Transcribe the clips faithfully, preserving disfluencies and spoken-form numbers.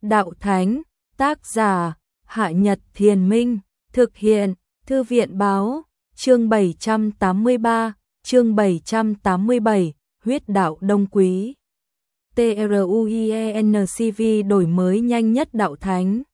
Đạo Thánh, tác giả, Hạ Nhật Thiền Minh, thực hiện, Thư viện Báo, chương bảy trăm tám mươi ba, chương bảy trăm tám mươi bảy, huyết đạo Đông Quý. TRUIENCV đổi mới nhanh nhất Đạo Thánh.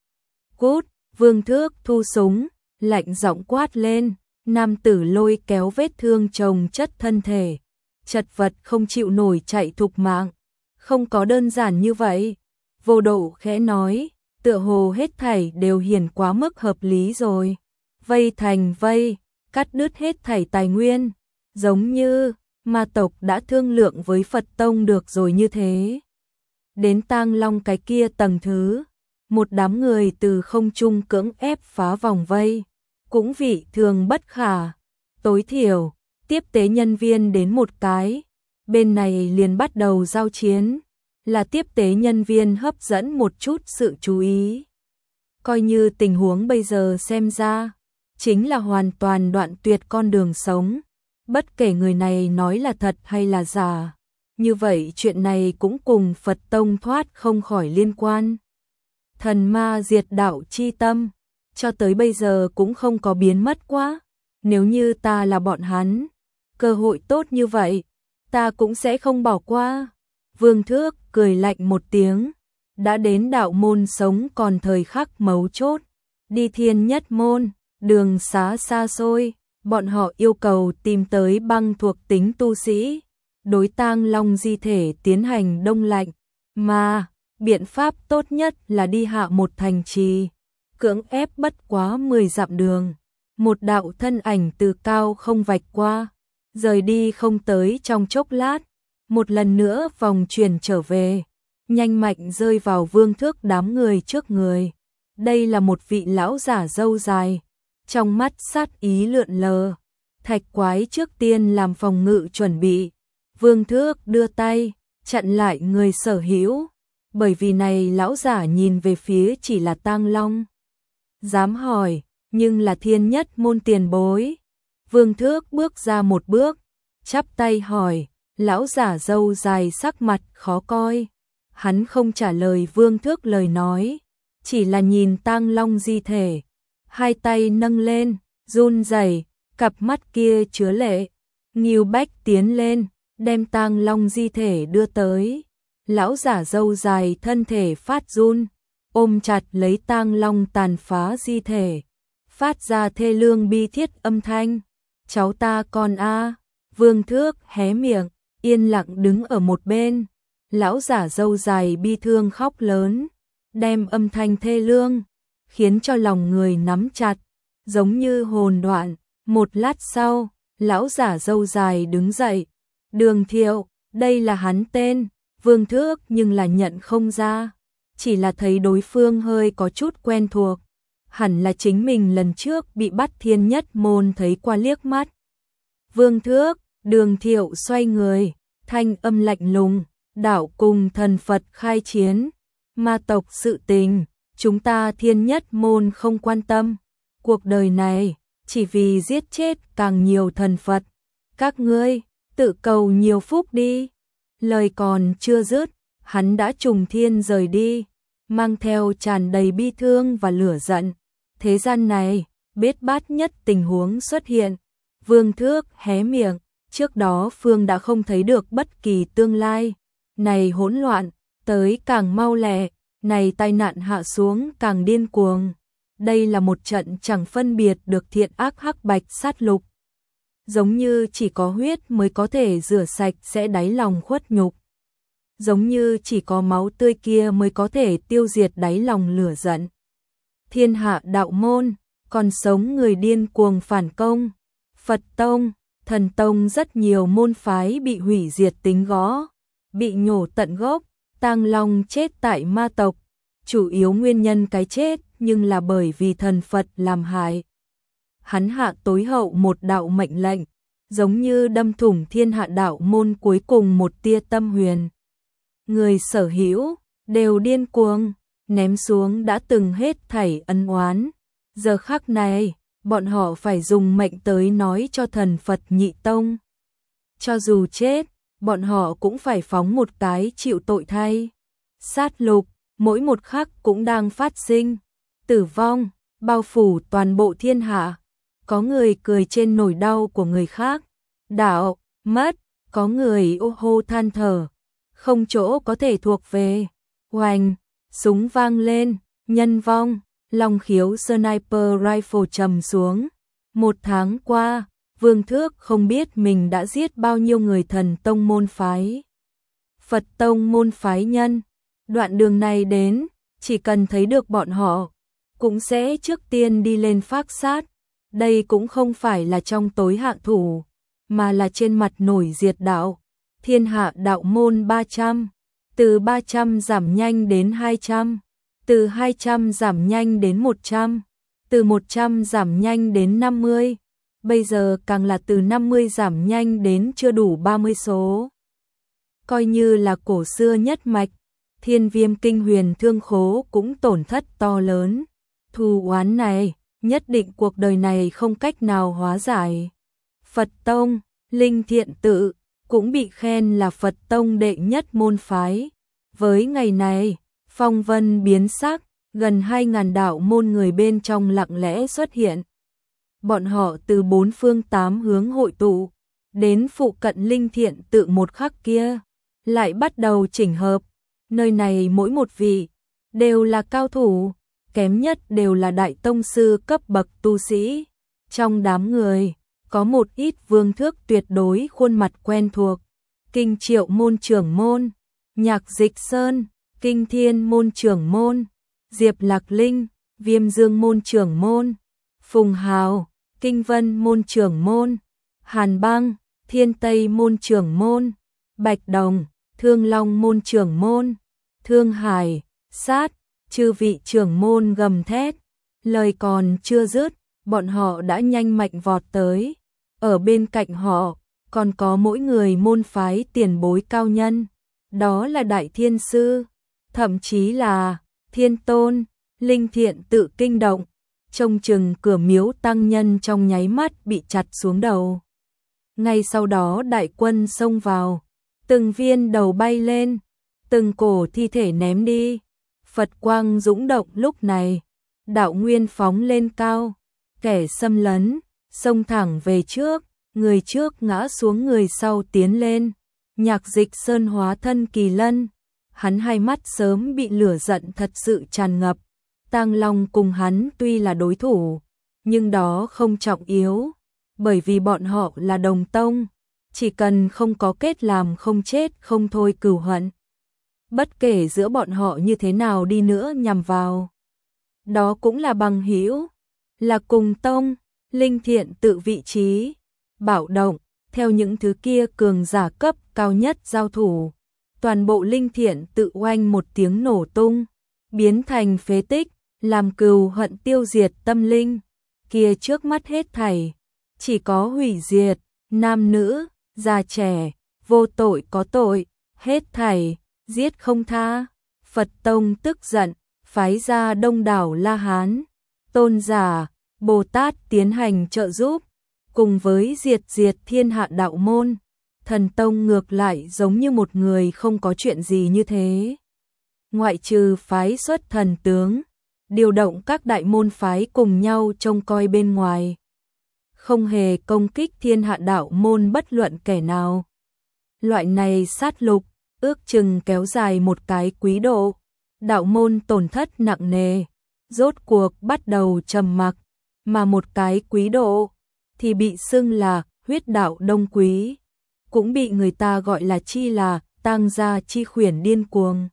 Cút, Vương Thước thu súng, lạnh giọng quát lên, nam tử lôi kéo vết thương chồng chất thân thể, chật vật không chịu nổi chạy thục mạng. Không có đơn giản như vậy. Vô Độ khẽ nói, tựa hồ hết thảy đều hiển quá mức hợp lý rồi. Vây thành vây, cắt đứt hết thảy tài nguyên, giống như ma tộc đã thương lượng với Phật Tông được rồi như thế. Đến Tang Long cái kia tầng thứ, một đám người từ không trung cưỡng ép phá vòng vây, cũng vị thường bất khả. Tối thiểu, tiếp tế nhân viên đến một cái, bên này liền bắt đầu giao chiến, là tiếp tế nhân viên hấp dẫn một chút sự chú ý. Coi như tình huống bây giờ xem ra, chính là hoàn toàn đoạn tuyệt con đường sống, bất kể người này nói là thật hay là giả. Như vậy chuyện này cũng cùng Phật Tông thoát không khỏi liên quan. Thần ma diệt đạo chi tâm, cho tới bây giờ cũng không có biến mất quá. Nếu như ta là bọn hắn, cơ hội tốt như vậy, ta cũng sẽ không bỏ qua. Vương Thước cười lạnh một tiếng, đã đến đạo môn sống còn thời khắc mấu chốt, đi Thiên Nhất môn, đường xá xa xôi, bọn họ yêu cầu tìm tới băng thuộc tính tu sĩ, đối Tang Long di thể tiến hành đông lạnh, mà biện pháp tốt nhất là đi hạ một thành trì, cưỡng ép bất quá mười dặm đường. Một đạo thân ảnh từ cao không vạch qua, rời đi không tới trong chốc lát, một lần nữa vòng chuyển trở về, nhanh mạnh rơi vào Vương Thước đám người trước người. Đây là một vị lão giả râu dài, trong mắt sát ý lượn lờ. Thạch Quái trước tiên làm phòng ngự chuẩn bị, Vương Thước đưa tay chặn lại người sở hữu, bởi vì này lão giả nhìn về phía chỉ là Tang Long. Dám hỏi, nhưng là Thiên Nhất môn tiền bối. Vương Thước bước ra một bước, chắp tay hỏi, lão giả râu dài sắc mặt khó coi. Hắn không trả lời Vương Thước lời nói, chỉ là nhìn Tang Long di thể, hai tay nâng lên, run rẩy, cặp mắt kia chứa lệ. Ngưu Bách tiến lên, đem Tang Long di thể đưa tới. Lão giả râu dài thân thể phát run, ôm chặt lấy Tang Long tàn phá di thể, phát ra thê lương bi thiết âm thanh. Cháu ta con a. Vương Thước hé miệng, yên lặng đứng ở một bên. Lão giả râu dài bi thương khóc lớn, đem âm thanh thê lương, khiến cho lòng người nắm chặt, giống như hồn đoạn. Một lát sau, lão giả râu dài đứng dậy. Đường Thiệu, đây là hắn tên. Vương Thước nhưng là nhận không ra, chỉ là thấy đối phương hơi có chút quen thuộc. Hẳn là chính mình lần trước bị bắt Thiên Nhất môn thấy qua liếc mắt. Vương Thước, Đường Thiệu xoay người, thanh âm lạnh lùng, đạo cùng thần Phật khai chiến, ma tộc sự tình, chúng ta Thiên Nhất môn không quan tâm. Cuộc đời này, chỉ vì giết chết càng nhiều thần Phật. Các ngươi, tự cầu nhiều phúc đi. Lời còn chưa dứt, hắn đã trùng thiên rời đi, mang theo tràn đầy bi thương và lửa giận. Thế gian này, bết bát nhất tình huống xuất hiện. Vương Thước hé miệng, trước đó Phương đã không thấy được bất kỳ tương lai. Này hỗn loạn, tới càng mau lẹ, này tai nạn hạ xuống càng điên cuồng. Đây là một trận chẳng phân biệt được thiện ác hắc bạch sát lục. Giống như chỉ có huyết mới có thể rửa sạch sẽ đáy lòng khuất nhục. Giống như chỉ có máu tươi kia mới có thể tiêu diệt đáy lòng lửa giận. Thiên hạ đạo môn, còn sống người điên cuồng phản công. Phật Tông, Thần Tông rất nhiều môn phái bị hủy diệt tính gõ, bị nhổ tận gốc. Tang Long chết tại ma tộc, chủ yếu nguyên nhân cái chết nhưng là bởi vì thần Phật làm hại. Hắn hạ tối hậu một đạo mệnh lệnh, giống như đâm thủng thiên hạ đạo môn cuối cùng một tia tâm huyền. Người sở hữu đều điên cuồng, ném xuống đã từng hết thảy ân oán. Giờ khắc này, bọn họ phải dùng mệnh tới nói cho thần Phật nhị tông. Cho dù chết, bọn họ cũng phải phóng một cái chịu tội thay. Sát lục, mỗi một khắc cũng đang phát sinh, tử vong, bao phủ toàn bộ thiên hạ. Có người cười trên nỗi đau của người khác, đạo, mất, có người ô hô than thở, không chỗ có thể thuộc về. Oanh, súng vang lên, nhân vong, long khiếu sniper rifle trầm xuống. Một tháng qua, Vương Thước không biết mình đã giết bao nhiêu người thần tông môn phái. Phật tông môn phái nhân, đoạn đường này đến, chỉ cần thấy được bọn họ, cũng sẽ trước tiên đi lên phác sát. Đây cũng không phải là trong tối hạ thủ, mà là trên mặt nổi diệt đạo. Thiên hạ đạo môn ba trăm, từ ba trăm giảm nhanh đến hai trăm, từ hai trăm giảm nhanh đến một trăm, từ một trăm giảm nhanh đến năm mươi, bây giờ càng là từ năm mươi giảm nhanh đến chưa đủ ba mươi số. Coi như là cổ xưa nhất mạch, Thiên Viêm Kinh Huyền Thương Khố cũng tổn thất to lớn. Thù oán này, nhất định cuộc đời này không cách nào hóa giải. Phật Tông, Linh Thiện Tự, cũng bị khen là Phật Tông đệ nhất môn phái. Với ngày này, phong vân biến sắc, gần hai ngàn đạo môn người bên trong lặng lẽ xuất hiện. Bọn họ từ bốn phương tám hướng hội tụ, đến phụ cận Linh Thiện Tự một khắc kia, lại bắt đầu chỉnh hợp. Nơi này mỗi một vị, đều là cao thủ, kém nhất đều là đại tông sư cấp bậc tu sĩ. Trong đám người, có một ít Vương Thước tuyệt đối khuôn mặt quen thuộc. Kinh Triệu môn trưởng môn, Nhạc Dịch Sơn, Kinh Thiên môn trưởng môn, Diệp Lạc Linh, Viêm Dương môn trưởng môn, Phùng Hào, Kinh Vân môn trưởng môn, Hàn Băng, Thiên Tây môn trưởng môn, Bạch Đồng, Thương Long môn trưởng môn, Thương Hải, Sát, chư vị trưởng môn gầm thét. Lời còn chưa dứt, bọn họ đã nhanh mạnh vọt tới. Ở bên cạnh họ, còn có mỗi người môn phái tiền bối cao nhân. Đó là Đại Thiên Sư, thậm chí là Thiên Tôn. Linh Thiện Tự kinh động, trông chừng cửa miếu tăng nhân trong nháy mắt bị chặt xuống đầu. Ngay sau đó đại quân xông vào, từng viên đầu bay lên, từng cổ thi thể ném đi. Phật quang dũng động lúc này, đạo nguyên phóng lên cao, kẻ xâm lấn, xông thẳng về trước, người trước ngã xuống người sau tiến lên. Nhạc Dịch Sơn hóa thân kỳ lân, hắn hai mắt sớm bị lửa giận thật sự tràn ngập. Tang Long cùng hắn tuy là đối thủ, nhưng đó không trọng yếu, bởi vì bọn họ là đồng tông, chỉ cần không có kết làm không chết không thôi cừu hận. Bất kể giữa bọn họ như thế nào đi nữa nhằm vào, đó cũng là bằng hữu, là cùng tông. Linh Thiện Tự vị trí bạo động, theo những thứ kia cường giả cấp cao nhất giao thủ, toàn bộ Linh Thiện Tự oanh một tiếng nổ tung, biến thành phế tích, làm cừu hận tiêu diệt tâm linh. Kia trước mắt hết thảy, chỉ có hủy diệt, nam nữ, già trẻ, vô tội có tội, hết thảy, giết không tha. Phật Tông tức giận, phái ra đông đảo La Hán, tôn giả, Bồ Tát tiến hành trợ giúp, cùng với diệt diệt thiên hạ đạo môn. Thần Tông ngược lại giống như một người không có chuyện gì như thế. Ngoại trừ phái xuất thần tướng, điều động các đại môn phái cùng nhau trông coi bên ngoài, không hề công kích thiên hạ đạo môn bất luận kẻ nào. Loại này sát lục, ước chừng kéo dài một cái quý độ, đạo môn tổn thất nặng nề, rốt cuộc bắt đầu trầm mặc, mà một cái quý độ thì bị xưng là huyết đạo đông quý, cũng bị người ta gọi là chi là tang gia chi khuyển điên cuồng.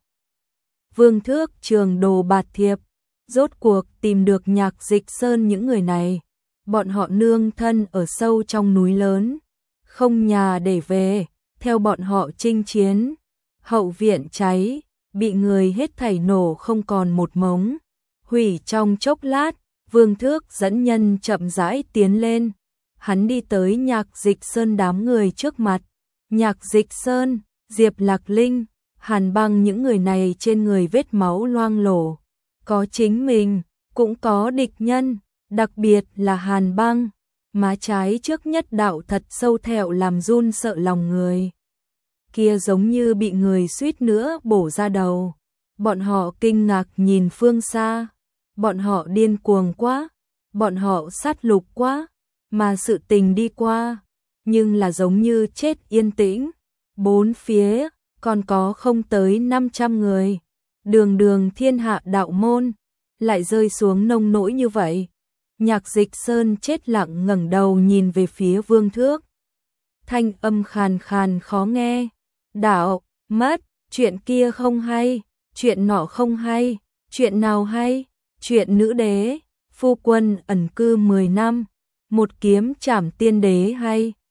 Vương Thước Trường Đồ Bạt Thiệp rốt cuộc tìm được Nhạc Dịch Sơn những người này, bọn họ nương thân ở sâu trong núi lớn, không nhà để về, theo bọn họ chinh chiến, hậu viện cháy, bị người hết thảy nổ không còn một mống, hủy trong chốc lát. Vương Thước dẫn nhân chậm rãi tiến lên, hắn đi tới Nhạc Dịch Sơn đám người trước mặt. Nhạc Dịch Sơn, Diệp Lạc Linh, Hàn Băng những người này trên người vết máu loang lổ, có chính mình, cũng có địch nhân, đặc biệt là Hàn Băng, má trái trước nhất đạo thật sâu thẹo làm run sợ lòng người. Kia giống như bị người suýt nữa bổ ra đầu. Bọn họ kinh ngạc nhìn phương xa, bọn họ điên cuồng quá, bọn họ sát lục quá, mà sự tình đi qua, nhưng là giống như chết yên tĩnh, bốn phía còn có không tới năm trăm người, đường đường thiên hạ đạo môn, lại rơi xuống nông nỗi như vậy. Nhạc Dịch Sơn chết lặng ngẩng đầu nhìn về phía Vương Thước. Thanh âm khàn khàn khó nghe. Đạo, mất, chuyện kia không hay, chuyện nọ không hay, chuyện nào hay, chuyện nữ đế, phu quân ẩn cư mười năm, một kiếm trảm tiên đế hay.